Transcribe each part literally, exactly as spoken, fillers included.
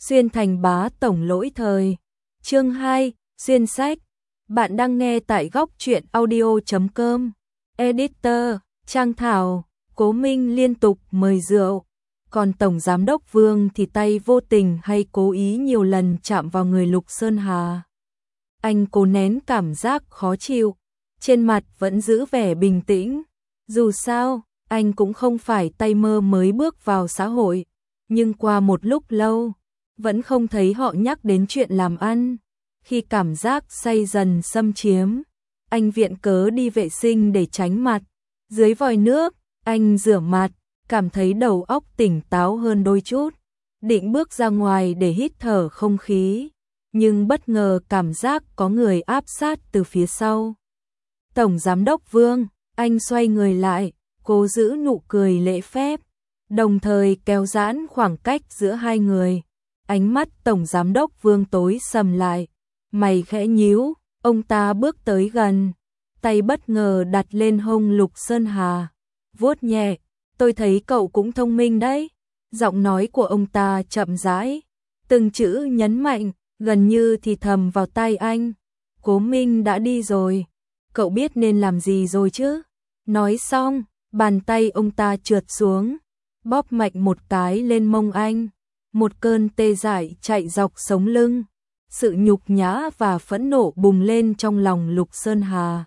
Xuyên thành bá tổng lỗi thời. Chương hai, xuyên sách. Bạn đang nghe tại góc truyện audio chấm com. Editor, Trang Thảo, Cố Minh liên tục mời rượu. Còn Tổng Giám đốc Vương thì tay vô tình hay cố ý nhiều lần chạm vào người Lục Sơn Hà. Anh cố nén cảm giác khó chịu, trên mặt vẫn giữ vẻ bình tĩnh. Dù sao, anh cũng không phải tay mơ mới bước vào xã hội, nhưng qua một lúc lâu, vẫn không thấy họ nhắc đến chuyện làm ăn. Khi cảm giác say dần xâm chiếm, anh viện cớ đi vệ sinh để tránh mặt. Dưới vòi nước, anh rửa mặt, cảm thấy đầu óc tỉnh táo hơn đôi chút. Định bước ra ngoài để hít thở không khí, nhưng bất ngờ cảm giác có người áp sát từ phía sau. Tổng Giám đốc Vương, anh xoay người lại, cố giữ nụ cười lễ phép, đồng thời kéo giãn khoảng cách giữa hai người. Ánh mắt Tổng Giám đốc Vương tối sầm lại, mày khẽ nhíu, ông ta bước tới gần, tay bất ngờ đặt lên hông Lục Sơn Hà, vuốt nhẹ. Tôi thấy cậu cũng thông minh đấy. Giọng nói của ông ta chậm rãi, từng chữ nhấn mạnh, gần như thì thầm vào tai anh. Cố Minh đã đi rồi, cậu biết nên làm gì rồi chứ? Nói xong, bàn tay ông ta trượt xuống, bóp mạnh một cái lên mông anh. Một cơn tê dại chạy dọc sống lưng, sự nhục nhã và phẫn nộ bùng lên trong lòng Lục Sơn Hà.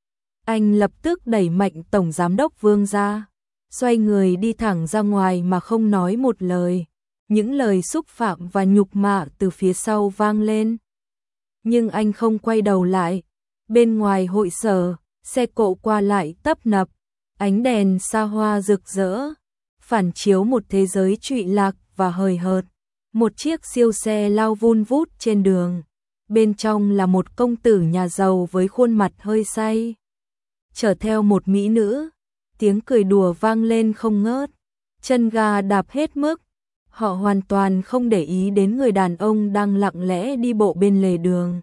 Anh lập tức đẩy mạnh Tổng Giám đốc Vương ra, xoay người đi thẳng ra ngoài mà không nói một lời. Những lời xúc phạm và nhục mạ từ phía sau vang lên. Nhưng anh không quay đầu lại. Bên ngoài hội sở, xe cộ qua lại tấp nập, ánh đèn xa hoa rực rỡ, phản chiếu một thế giới trụy lạc và hời hợt. Một chiếc siêu xe lao vun vút trên đường. Bên trong là một công tử nhà giàu với khuôn mặt hơi say, chở theo một mỹ nữ. Tiếng cười đùa vang lên không ngớt, chân ga đạp hết mức. Họ hoàn toàn không để ý đến người đàn ông đang lặng lẽ đi bộ bên lề đường.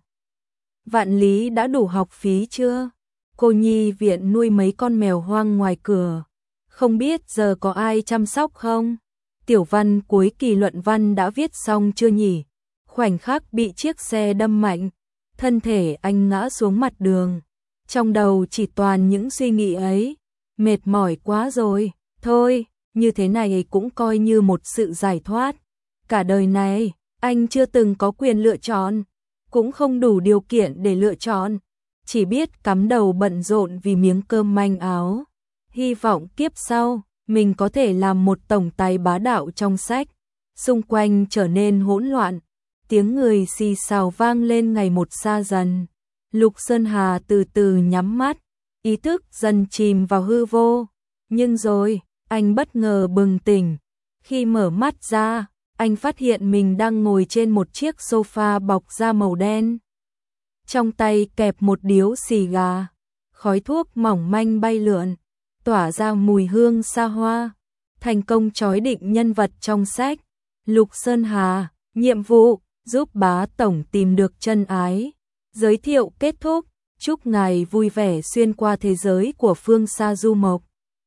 Vạn Lý đã đủ học phí chưa? Cô nhi viện nuôi mấy con mèo hoang ngoài cửa, không biết giờ có ai chăm sóc không? Tiểu văn cuối kỳ luận văn đã viết xong chưa nhỉ? Khoảnh khắc bị chiếc xe đâm mạnh, thân thể anh ngã xuống mặt đường. Trong đầu chỉ toàn những suy nghĩ ấy. Mệt mỏi quá rồi, thôi, như thế này cũng coi như một sự giải thoát. Cả đời này, anh chưa từng có quyền lựa chọn, cũng không đủ điều kiện để lựa chọn, chỉ biết cắm đầu bận rộn vì miếng cơm manh áo. Hy vọng kiếp sau, mình có thể làm một tổng tài bá đạo trong sách. Xung quanh trở nên hỗn loạn, tiếng người xì xào vang lên ngày một xa dần. Lục Sơn Hà từ từ nhắm mắt, ý thức dần chìm vào hư vô. Nhưng rồi, anh bất ngờ bừng tỉnh. Khi mở mắt ra, anh phát hiện mình đang ngồi trên một chiếc sofa bọc da màu đen. Trong tay kẹp một điếu xì gà, khói thuốc mỏng manh bay lượn, tỏa ra mùi hương xa hoa. Thành công chói định nhân vật trong sách. Lục Sơn Hà, nhiệm vụ, giúp bá tổng tìm được chân ái. Giới thiệu kết thúc. Chúc ngài vui vẻ xuyên qua thế giới của phương xa du mộc.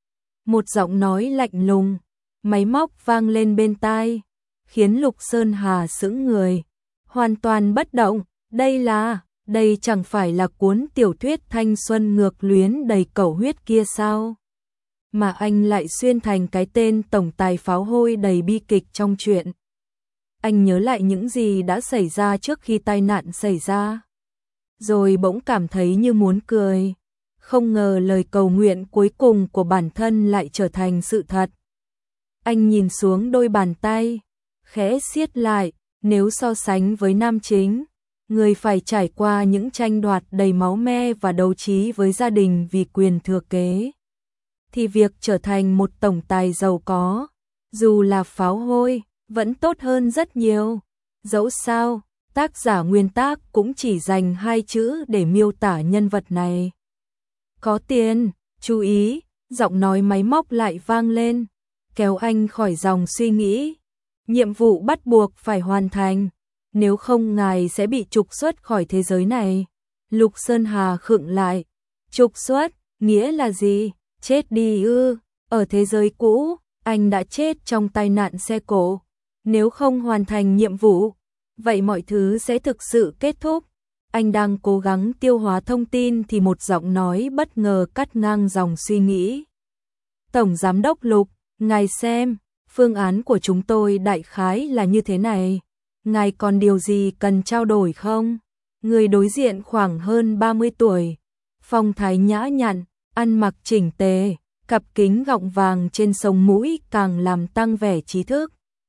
Một giọng nói lạnh lùng, máy móc vang lên bên tai, khiến Lục Sơn Hà sững người, hoàn toàn bất động. Đây là, đây chẳng phải là cuốn tiểu thuyết thanh xuân ngược luyến đầy cẩu huyết kia sao? Mà anh lại xuyên thành cái tên tổng tài pháo hôi đầy bi kịch trong truyện. Anh nhớ lại những gì đã xảy ra trước khi tai nạn xảy ra, rồi bỗng cảm thấy như muốn cười. Không ngờ lời cầu nguyện cuối cùng của bản thân lại trở thành sự thật. Anh nhìn xuống đôi bàn tay, khẽ siết lại. Nếu so sánh với nam chính, người phải trải qua những tranh đoạt đầy máu me và đấu trí với gia đình vì quyền thừa kế, thì việc trở thành một tổng tài giàu có, dù là pháo hôi, vẫn tốt hơn rất nhiều. Dẫu sao, tác giả nguyên tác cũng chỉ dành hai chữ để miêu tả nhân vật này. Có tiền, chú ý, giọng nói máy móc lại vang lên, kéo anh khỏi dòng suy nghĩ. Nhiệm vụ bắt buộc phải hoàn thành, nếu không ngài sẽ bị trục xuất khỏi thế giới này. Lục Sơn Hà khựng lại. Trục xuất, nghĩa là gì? Chết đi ư? Ở thế giới cũ, anh đã chết trong tai nạn xe cộ. Nếu không hoàn thành nhiệm vụ, vậy mọi thứ sẽ thực sự kết thúc. Anh đang cố gắng tiêu hóa thông tin thì một giọng nói bất ngờ cắt ngang dòng suy nghĩ. Tổng Giám đốc Lục, ngài xem, phương án của chúng tôi đại khái là như thế này. Ngài còn điều gì cần trao đổi không? Người đối diện khoảng hơn ba mươi tuổi, phong thái nhã nhặn, ăn mặc chỉnh tề, cặp kính gọng vàng trên sống mũi càng làm tăng vẻ trí thức.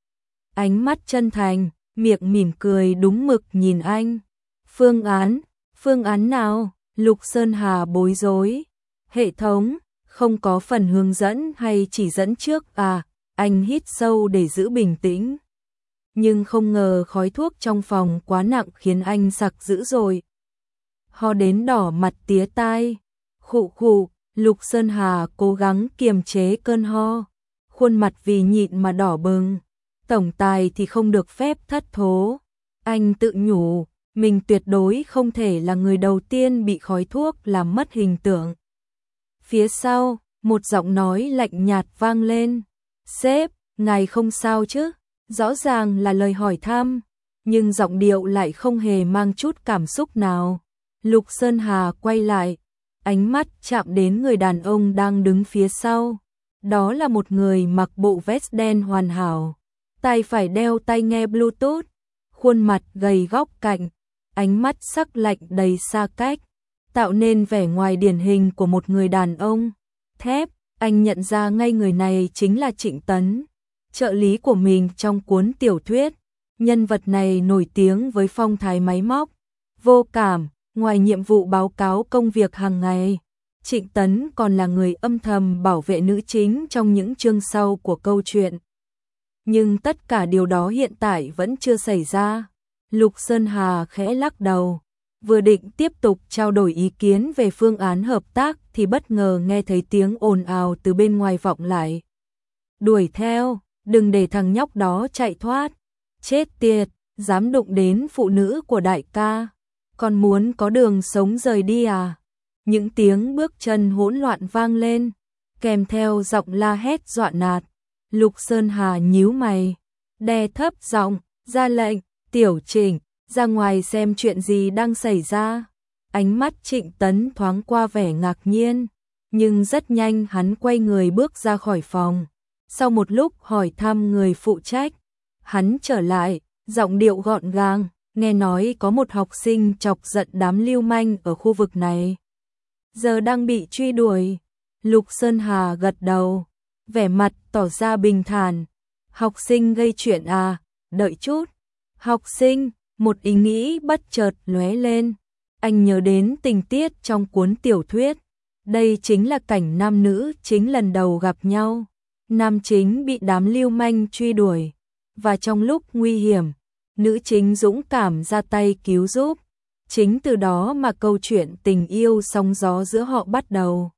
Ánh mắt chân thành, miệng mỉm cười đúng mực nhìn anh. Phương án, phương án nào? Lục Sơn Hà bối rối. Hệ thống, không có phần hướng dẫn hay chỉ dẫn trước à? Anh hít sâu để giữ bình tĩnh. Nhưng không ngờ khói thuốc trong phòng quá nặng khiến anh sặc dữ dội. Ho đến đỏ mặt tía tai. Khụ khụ, Lục Sơn Hà cố gắng kiềm chế cơn ho. Khuôn mặt vì nhịn mà đỏ bừng. Tổng tài thì không được phép thất thố. Anh tự nhủ, mình tuyệt đối không thể là người đầu tiên bị khói thuốc làm mất hình tượng. Phía sau, một giọng nói lạnh nhạt vang lên. Sếp, ngài không sao chứ? Rõ ràng là lời hỏi thăm, nhưng giọng điệu lại không hề mang chút cảm xúc nào. Lục Sơn Hà quay lại, ánh mắt chạm đến người đàn ông đang đứng phía sau. Đó là một người mặc bộ vest đen hoàn hảo, tay phải đeo tai nghe Bluetooth, khuôn mặt gầy góc cạnh, ánh mắt sắc lạnh đầy xa cách, tạo nên vẻ ngoài điển hình của một người đàn ông thép. Anh nhận ra ngay người này chính là Trịnh Tấn, trợ lý của mình trong cuốn tiểu thuyết. Nhân vật này nổi tiếng với phong thái máy móc, vô cảm, ngoài nhiệm vụ báo cáo công việc hàng ngày. Trịnh Tấn còn là người âm thầm bảo vệ nữ chính trong những chương sau của câu chuyện. Nhưng tất cả điều đó hiện tại vẫn chưa xảy ra. Lục Sơn Hà khẽ lắc đầu, vừa định tiếp tục trao đổi ý kiến về phương án hợp tác thì bất ngờ nghe thấy tiếng ồn ào từ bên ngoài vọng lại. Đuổi theo, đừng để thằng nhóc đó chạy thoát. Chết tiệt, dám đụng đến phụ nữ của đại ca, còn muốn có đường sống rời đi à? Những tiếng bước chân hỗn loạn vang lên, kèm theo giọng la hét dọa nạt. Lục Sơn Hà nhíu mày, đè thấp giọng, ra lệnh, Tiểu Trịnh, ra ngoài xem chuyện gì đang xảy ra. Ánh mắt Trịnh Tấn thoáng qua vẻ ngạc nhiên, nhưng rất nhanh hắn quay người bước ra khỏi phòng. Sau một lúc hỏi thăm người phụ trách, hắn trở lại, giọng điệu gọn gàng, nghe nói có một học sinh chọc giận đám lưu manh ở khu vực này, giờ đang bị truy đuổi. Lục Sơn Hà gật đầu, vẻ mặt tỏ ra bình thản. Học sinh gây chuyện à? Đợi chút. Học sinh, một ý nghĩ bất chợt lóe lên. Anh nhớ đến tình tiết trong cuốn tiểu thuyết. Đây chính là cảnh nam nữ chính lần đầu gặp nhau. Nam chính bị đám lưu manh truy đuổi, và trong lúc nguy hiểm, nữ chính dũng cảm ra tay cứu giúp. Chính từ đó mà câu chuyện tình yêu sóng gió giữa họ bắt đầu.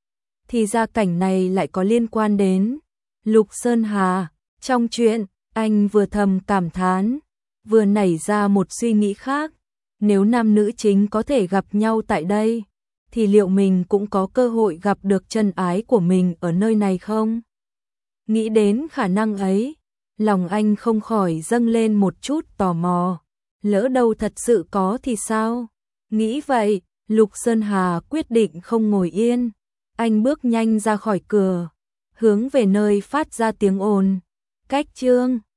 Thì ra cảnh này lại có liên quan đến Lục Sơn Hà. Trong chuyện, anh vừa thầm cảm thán, vừa nảy ra một suy nghĩ khác. Nếu nam nữ chính có thể gặp nhau tại đây, thì liệu mình cũng có cơ hội gặp được chân ái của mình ở nơi này không? Nghĩ đến khả năng ấy, lòng anh không khỏi dâng lên một chút tò mò. Lỡ đâu thật sự có thì sao? Nghĩ vậy, Lục Sơn Hà quyết định không ngồi yên. Anh bước nhanh ra khỏi cửa, hướng về nơi phát ra tiếng ồn. Cách chương